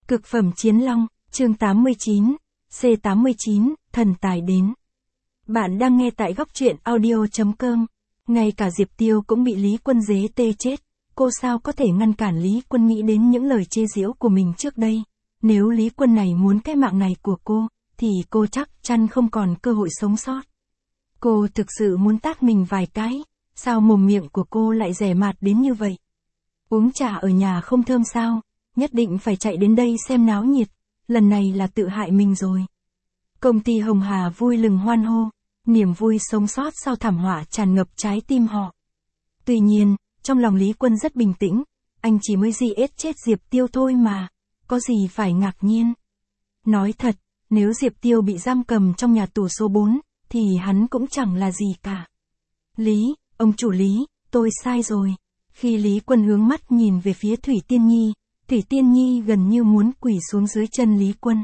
Cực phẩm chiến long, chương 89, C89, thần tài đến. Bạn đang nghe tại góc truyện audio.com. Ngay cả Diệp Tiêu cũng bị Lý Quân dế tê chết. Cô sao có thể ngăn cản Lý Quân nghĩ đến những lời chê giễu của mình trước đây. Nếu Lý Quân này muốn cái mạng này của cô, thì cô chắc chắn không còn cơ hội sống sót. Cô thực sự muốn tát mình vài cái. Sao mồm miệng của cô lại dè mạt đến như vậy? Uống trà ở nhà không thơm sao? Nhất định phải chạy đến đây xem náo nhiệt. Lần này là tự hại mình rồi. Công ty Hồng Hà vui lừng hoan hô. Niềm vui sống sót sau thảm họa tràn ngập trái tim họ. Tuy nhiên, trong lòng Lý Quân rất bình tĩnh. Anh chỉ mới giết chết Diệp Tiêu thôi mà. Có gì phải ngạc nhiên. Nói thật, nếu Diệp Tiêu bị giam cầm trong nhà tù số 4, thì hắn cũng chẳng là gì cả. Ông chủ Lý, tôi sai rồi. Khi Lý Quân hướng mắt nhìn về phía Thủy Tiên Nhi gần như muốn quỳ xuống dưới chân Lý Quân.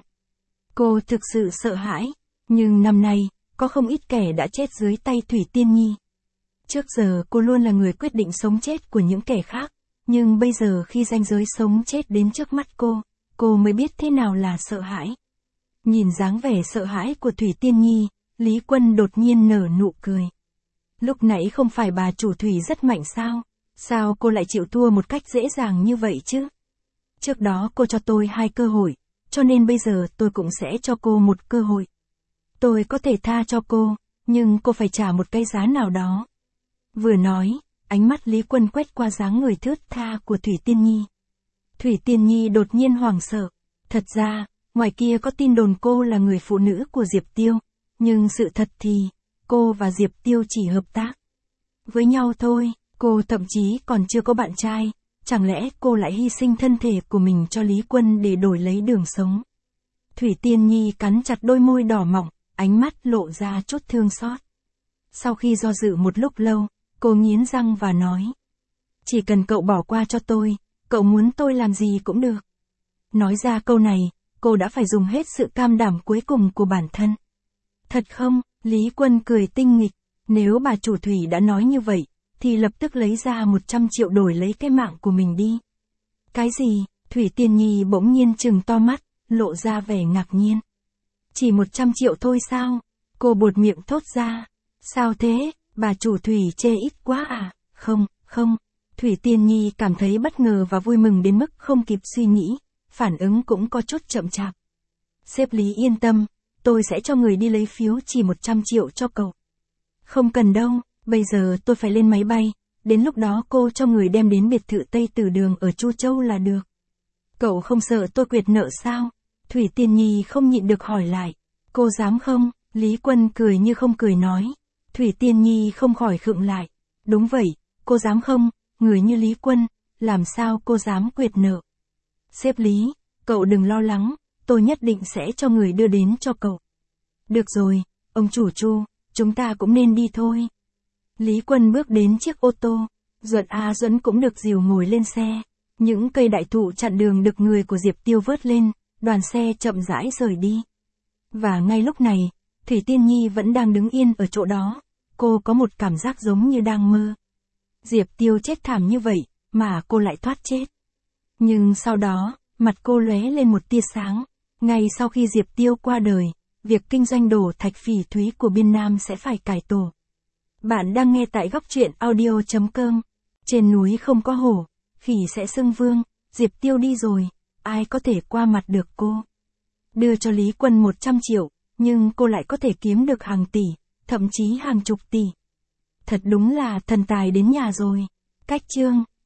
Cô thực sự sợ hãi, nhưng năm nay, có không ít kẻ đã chết dưới tay Thủy Tiên Nhi. Trước giờ cô luôn là người quyết định sống chết của những kẻ khác, nhưng bây giờ khi ranh giới sống chết đến trước mắt cô mới biết thế nào là sợ hãi. Nhìn dáng vẻ sợ hãi của Thủy Tiên Nhi, Lý Quân đột nhiên nở nụ cười. Lúc nãy không phải bà chủ Thủy rất mạnh sao? Sao cô lại chịu thua một cách dễ dàng như vậy chứ? Trước đó cô cho tôi 2 cơ hội, cho nên bây giờ tôi cũng sẽ cho cô 1 cơ hội. Tôi có thể tha cho cô, nhưng cô phải trả một cái giá nào đó. Vừa nói, ánh mắt Lý Quân quét qua dáng người thướt tha của Thủy Tiên Nhi. Thủy Tiên Nhi đột nhiên hoảng sợ. Thật ra, ngoài kia có tin đồn cô là người phụ nữ của Diệp Tiêu, nhưng sự thật thì, cô và Diệp Tiêu chỉ hợp tác với nhau thôi. Cô thậm chí còn chưa có bạn trai, chẳng lẽ cô lại hy sinh thân thể của mình cho Lý Quân để đổi lấy đường sống? Thủy Tiên Nhi cắn chặt đôi môi đỏ mọng, ánh mắt lộ ra chút thương xót. Sau khi do dự một lúc lâu, cô nghiến răng và nói. Chỉ cần cậu bỏ qua cho tôi, cậu muốn tôi làm gì cũng được. Nói ra câu này, cô đã phải dùng hết sự cam đảm cuối cùng của bản thân. Thật không? Lý Quân cười tinh nghịch. Nếu bà chủ Thủy đã nói như vậy, thì lập tức lấy ra 100 triệu đổi lấy cái mạng của mình đi. Cái gì? Thủy Tiên Nhi bỗng nhiên trừng to mắt, lộ ra vẻ ngạc nhiên. Chỉ 100 triệu thôi sao? Cô buột miệng thốt ra. Sao thế? Bà chủ Thủy chê ít quá à? Không. Thủy Tiên Nhi cảm thấy bất ngờ và vui mừng đến mức không kịp suy nghĩ, phản ứng cũng có chút chậm chạp. Sếp Lý yên tâm, tôi sẽ cho người đi lấy phiếu chỉ 100 triệu cho cậu. Không cần đâu. Bây giờ tôi phải lên máy bay, đến lúc đó cô cho người đem đến biệt thự Tây Tử Đường ở Chu Châu là được. Cậu không sợ tôi quyệt nợ sao? Thủy Tiên Nhi không nhịn được hỏi lại. Cô dám không? Lý Quân cười như không cười nói. Thủy Tiên Nhi không khỏi khựng lại. Đúng vậy, cô dám không? Người như Lý Quân, làm sao cô dám quyệt nợ? Sếp Lý, cậu đừng lo lắng, tôi nhất định sẽ cho người đưa đến cho cậu. Được rồi, ông chủ Chu, chúng ta cũng nên đi thôi. Lý Quân bước đến chiếc ô tô, Duẫn cũng được dìu ngồi lên xe. Những cây đại thụ chặn đường được người của Diệp Tiêu vớt lên, đoàn xe chậm rãi rời đi. Và ngay lúc này, Thủy Tiên Nhi vẫn đang đứng yên ở chỗ đó, cô có một cảm giác giống như đang mơ. Diệp Tiêu chết thảm như vậy, mà cô lại thoát chết. Nhưng sau đó, mặt cô lóe lên một tia sáng, ngay sau khi Diệp Tiêu qua đời, việc kinh doanh đổ thạch phỉ thúy của Biên Nam sẽ phải cải tổ. Bạn đang nghe tại góc truyện audio.com. Trên núi không có hổ, khỉ sẽ xưng vương. Diệp Tiêu đi rồi, ai có thể qua mặt được cô? Đưa cho Lý Quân 100 triệu, nhưng cô lại có thể kiếm được hàng tỷ, thậm chí hàng chục tỷ. Thật đúng là thần tài đến nhà rồi. Cách chương